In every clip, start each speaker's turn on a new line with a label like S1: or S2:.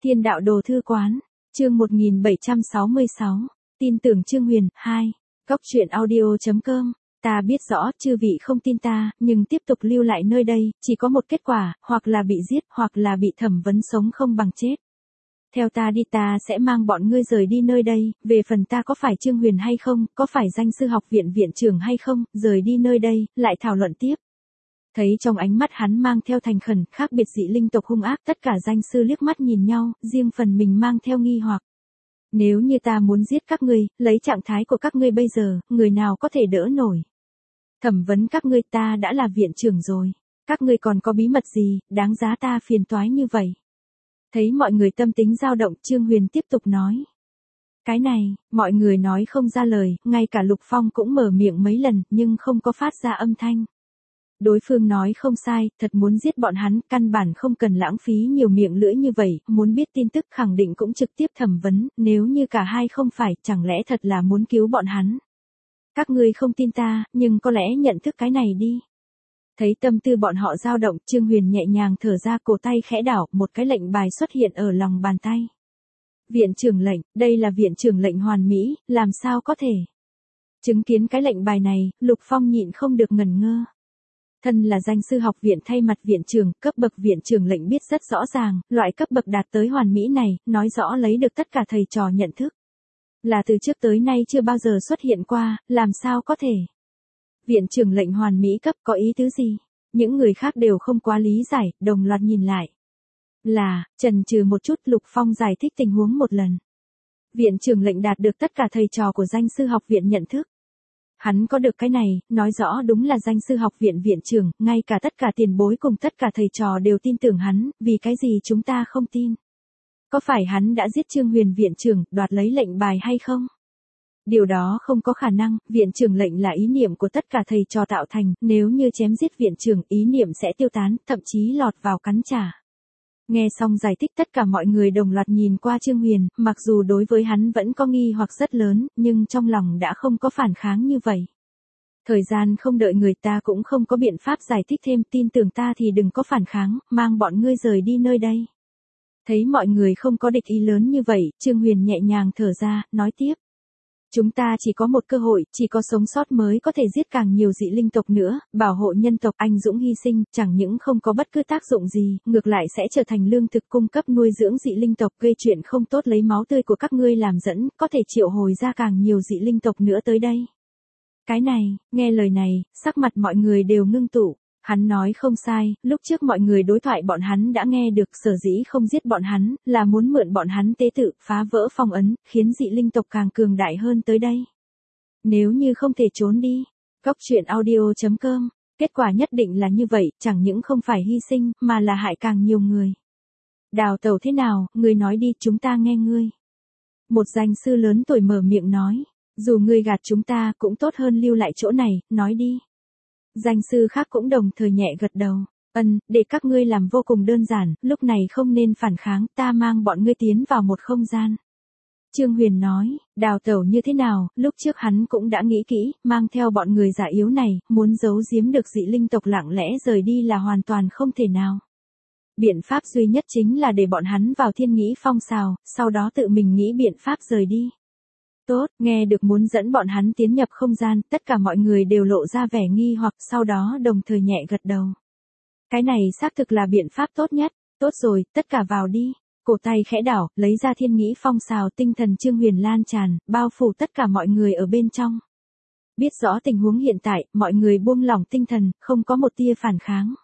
S1: Thiên đạo đồ thư quán, chương 1766, tin tưởng Trương Huyền, 2, góc truyện audio.com. Ta biết rõ chư vị không tin ta, nhưng tiếp tục lưu lại nơi đây, chỉ có một kết quả, hoặc là bị giết, hoặc là bị thẩm vấn sống không bằng chết. Theo ta đi, ta sẽ mang bọn ngươi rời đi nơi đây, về phần ta có phải Trương Huyền hay không, có phải danh sư học viện viện trưởng hay không, rời đi nơi đây, lại thảo luận tiếp. Thấy trong ánh mắt hắn mang theo thành khẩn, khác biệt dị linh tộc hung ác, tất cả danh sư liếc mắt nhìn nhau, riêng phần mình mang theo nghi hoặc. Nếu như ta muốn giết các ngươi, lấy trạng thái của các ngươi bây giờ, người nào có thể đỡ nổi? Thẩm vấn các ngươi, ta đã là viện trưởng rồi. Các ngươi còn có bí mật gì, đáng giá ta phiền toái như vậy? Thấy mọi người tâm tính dao động, Trương Huyền tiếp tục nói. Cái này, mọi người nói không ra lời, ngay cả Lục Phong cũng mở miệng mấy lần, nhưng không có phát ra âm thanh. Đối phương nói không sai, thật muốn giết bọn hắn, căn bản không cần lãng phí nhiều miệng lưỡi như vậy, muốn biết tin tức khẳng định cũng trực tiếp thẩm vấn, nếu như cả hai không phải, chẳng lẽ thật là muốn cứu bọn hắn. Các ngươi không tin ta, nhưng có lẽ nhận thức cái này đi. Thấy tâm tư bọn họ dao động, Trương Huyền nhẹ nhàng thở ra, cổ tay khẽ đảo, một cái lệnh bài xuất hiện ở lòng bàn tay. Viện trưởng lệnh, đây là viện trưởng lệnh hoàn mỹ, làm sao có thể. Chứng kiến cái lệnh bài này, Lục Phong nhịn không được ngẩn ngơ. Thân là danh sư học viện thay mặt viện trưởng, cấp bậc viện trưởng lệnh biết rất rõ ràng, loại cấp bậc đạt tới hoàn mỹ này, nói rõ lấy được tất cả thầy trò nhận thức. Là từ trước tới nay chưa bao giờ xuất hiện qua, làm sao có thể. Viện trưởng lệnh hoàn mỹ cấp có ý tứ gì? Những người khác đều không quá lý giải, đồng loạt nhìn lại. Là, chần chừ một chút, Lục Phong giải thích tình huống một lần. Viện trưởng lệnh đạt được tất cả thầy trò của danh sư học viện nhận thức. Hắn có được cái này, nói rõ đúng là danh sư học viện viện trưởng, ngay cả tất cả tiền bối cùng tất cả thầy trò đều tin tưởng hắn, vì cái gì chúng ta không tin? Có phải hắn đã giết Trương Huyền viện trưởng, đoạt lấy lệnh bài hay không? Điều đó không có khả năng, viện trưởng lệnh là ý niệm của tất cả thầy trò tạo thành, nếu như chém giết viện trưởng, ý niệm sẽ tiêu tán, thậm chí lọt vào cắn trả. Nghe xong giải thích, tất cả mọi người đồng loạt nhìn qua Trương Huyền, mặc dù đối với hắn vẫn có nghi hoặc rất lớn, nhưng trong lòng đã không có phản kháng như vậy. Thời gian không đợi người ta cũng không có biện pháp giải thích thêm, tin tưởng ta thì đừng có phản kháng, mang bọn ngươi rời đi nơi đây. Thấy mọi người không có địch ý lớn như vậy, Trương Huyền nhẹ nhàng thở ra, nói tiếp. Chúng ta chỉ có một cơ hội, chỉ có sống sót mới có thể giết càng nhiều dị linh tộc nữa, bảo hộ nhân tộc, anh dũng hy sinh, chẳng những không có bất cứ tác dụng gì, ngược lại sẽ trở thành lương thực cung cấp nuôi dưỡng dị linh tộc, gây chuyện không tốt lấy máu tươi của các ngươi làm dẫn, có thể triệu hồi ra càng nhiều dị linh tộc nữa tới đây. Cái này, nghe lời này, sắc mặt mọi người đều ngưng tụ. Hắn nói không sai, lúc trước mọi người đối thoại bọn hắn đã nghe được, sở dĩ không giết bọn hắn, là muốn mượn bọn hắn tế tự, phá vỡ phong ấn, khiến dị linh tộc càng cường đại hơn tới đây. Nếu như không thể trốn đi, góc truyện audio.com, kết quả nhất định là như vậy, chẳng những không phải hy sinh, mà là hại càng nhiều người. Đào tẩu thế nào, ngươi nói đi, chúng ta nghe ngươi. Một danh sư lớn tuổi mở miệng nói, dù ngươi gạt chúng ta cũng tốt hơn lưu lại chỗ này, nói đi. Danh sư khác cũng đồng thời nhẹ gật đầu. Để các ngươi làm vô cùng đơn giản, lúc này không nên phản kháng, ta mang bọn ngươi tiến vào một không gian. Trương Huyền nói, đào tẩu như thế nào, lúc trước hắn cũng đã nghĩ kỹ, mang theo bọn người già yếu này, muốn giấu giếm được dị linh tộc lặng lẽ rời đi là hoàn toàn không thể nào. Biện pháp duy nhất chính là để bọn hắn vào thiên nghĩ phong xào, sau đó tự mình nghĩ biện pháp rời đi. Tốt, nghe được muốn dẫn bọn hắn tiến nhập không gian, tất cả mọi người đều lộ ra vẻ nghi hoặc, sau đó đồng thời nhẹ gật đầu. Cái này xác thực là biện pháp tốt nhất, tốt rồi, tất cả vào đi. Cổ tay khẽ đảo, lấy ra thiên nghĩ phong xào, tinh thần Trương Huyền lan tràn, bao phủ tất cả mọi người ở bên trong. Biết rõ tình huống hiện tại, mọi người buông lỏng tinh thần, không có một tia phản kháng.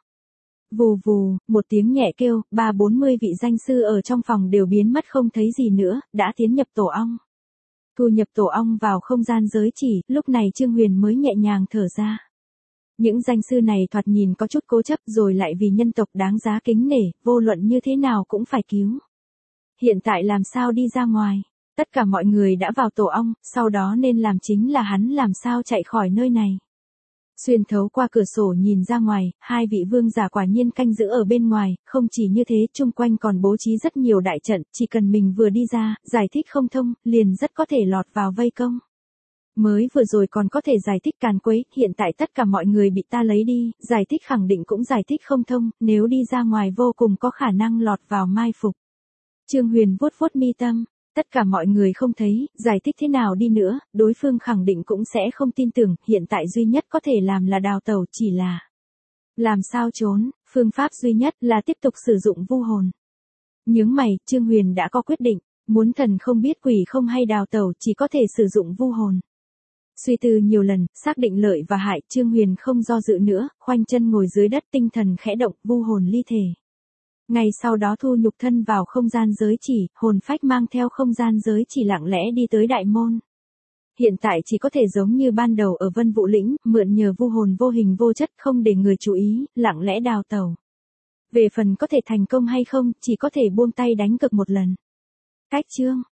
S1: Vù vù, một tiếng nhẹ kêu, 30-40 vị danh sư ở trong phòng đều biến mất không thấy gì nữa, đã tiến nhập tổ ong. Thu nhập tổ ong vào không gian giới chỉ, lúc này Trương Huyền mới nhẹ nhàng thở ra. Những danh sư này thoạt nhìn có chút cố chấp rồi lại vì nhân tộc đáng giá kính nể, vô luận như thế nào cũng phải cứu. Hiện tại làm sao đi ra ngoài? Tất cả mọi người đã vào tổ ong, sau đó nên làm chính là hắn làm sao chạy khỏi nơi này. Xuyên thấu qua cửa sổ nhìn ra ngoài, hai vị vương giả quả nhiên canh giữ ở bên ngoài, không chỉ như thế, chung quanh còn bố trí rất nhiều đại trận, chỉ cần mình vừa đi ra, giải thích không thông, liền rất có thể lọt vào vây công. Mới vừa rồi còn có thể giải thích càn quấy, hiện tại tất cả mọi người bị ta lấy đi, giải thích khẳng định cũng giải thích không thông, nếu đi ra ngoài vô cùng có khả năng lọt vào mai phục. Trương Huyền vuốt vuốt mi tâm, tất cả mọi người không thấy, giải thích thế nào đi nữa, đối phương khẳng định cũng sẽ không tin tưởng, hiện tại duy nhất có thể làm là đào tẩu, chỉ là làm sao trốn, phương pháp duy nhất là tiếp tục sử dụng vu hồn. Nhướng mày, Trương Huyền đã có quyết định, muốn thần không biết quỷ không hay đào tẩu chỉ có thể sử dụng vu hồn. Suy tư nhiều lần, xác định lợi và hại, Trương Huyền không do dự nữa, khoanh chân ngồi dưới đất, tinh thần khẽ động, vu hồn ly thể. Ngày sau đó thu nhục thân vào không gian giới chỉ, hồn phách mang theo không gian giới chỉ lặng lẽ đi tới đại môn. Hiện tại chỉ có thể giống như ban đầu ở Vân Vũ Lĩnh, mượn nhờ vu hồn vô hình vô chất không để người chú ý, lặng lẽ đào tẩu. Về phần có thể thành công hay không, chỉ có thể buông tay đánh cược một lần. Cách chương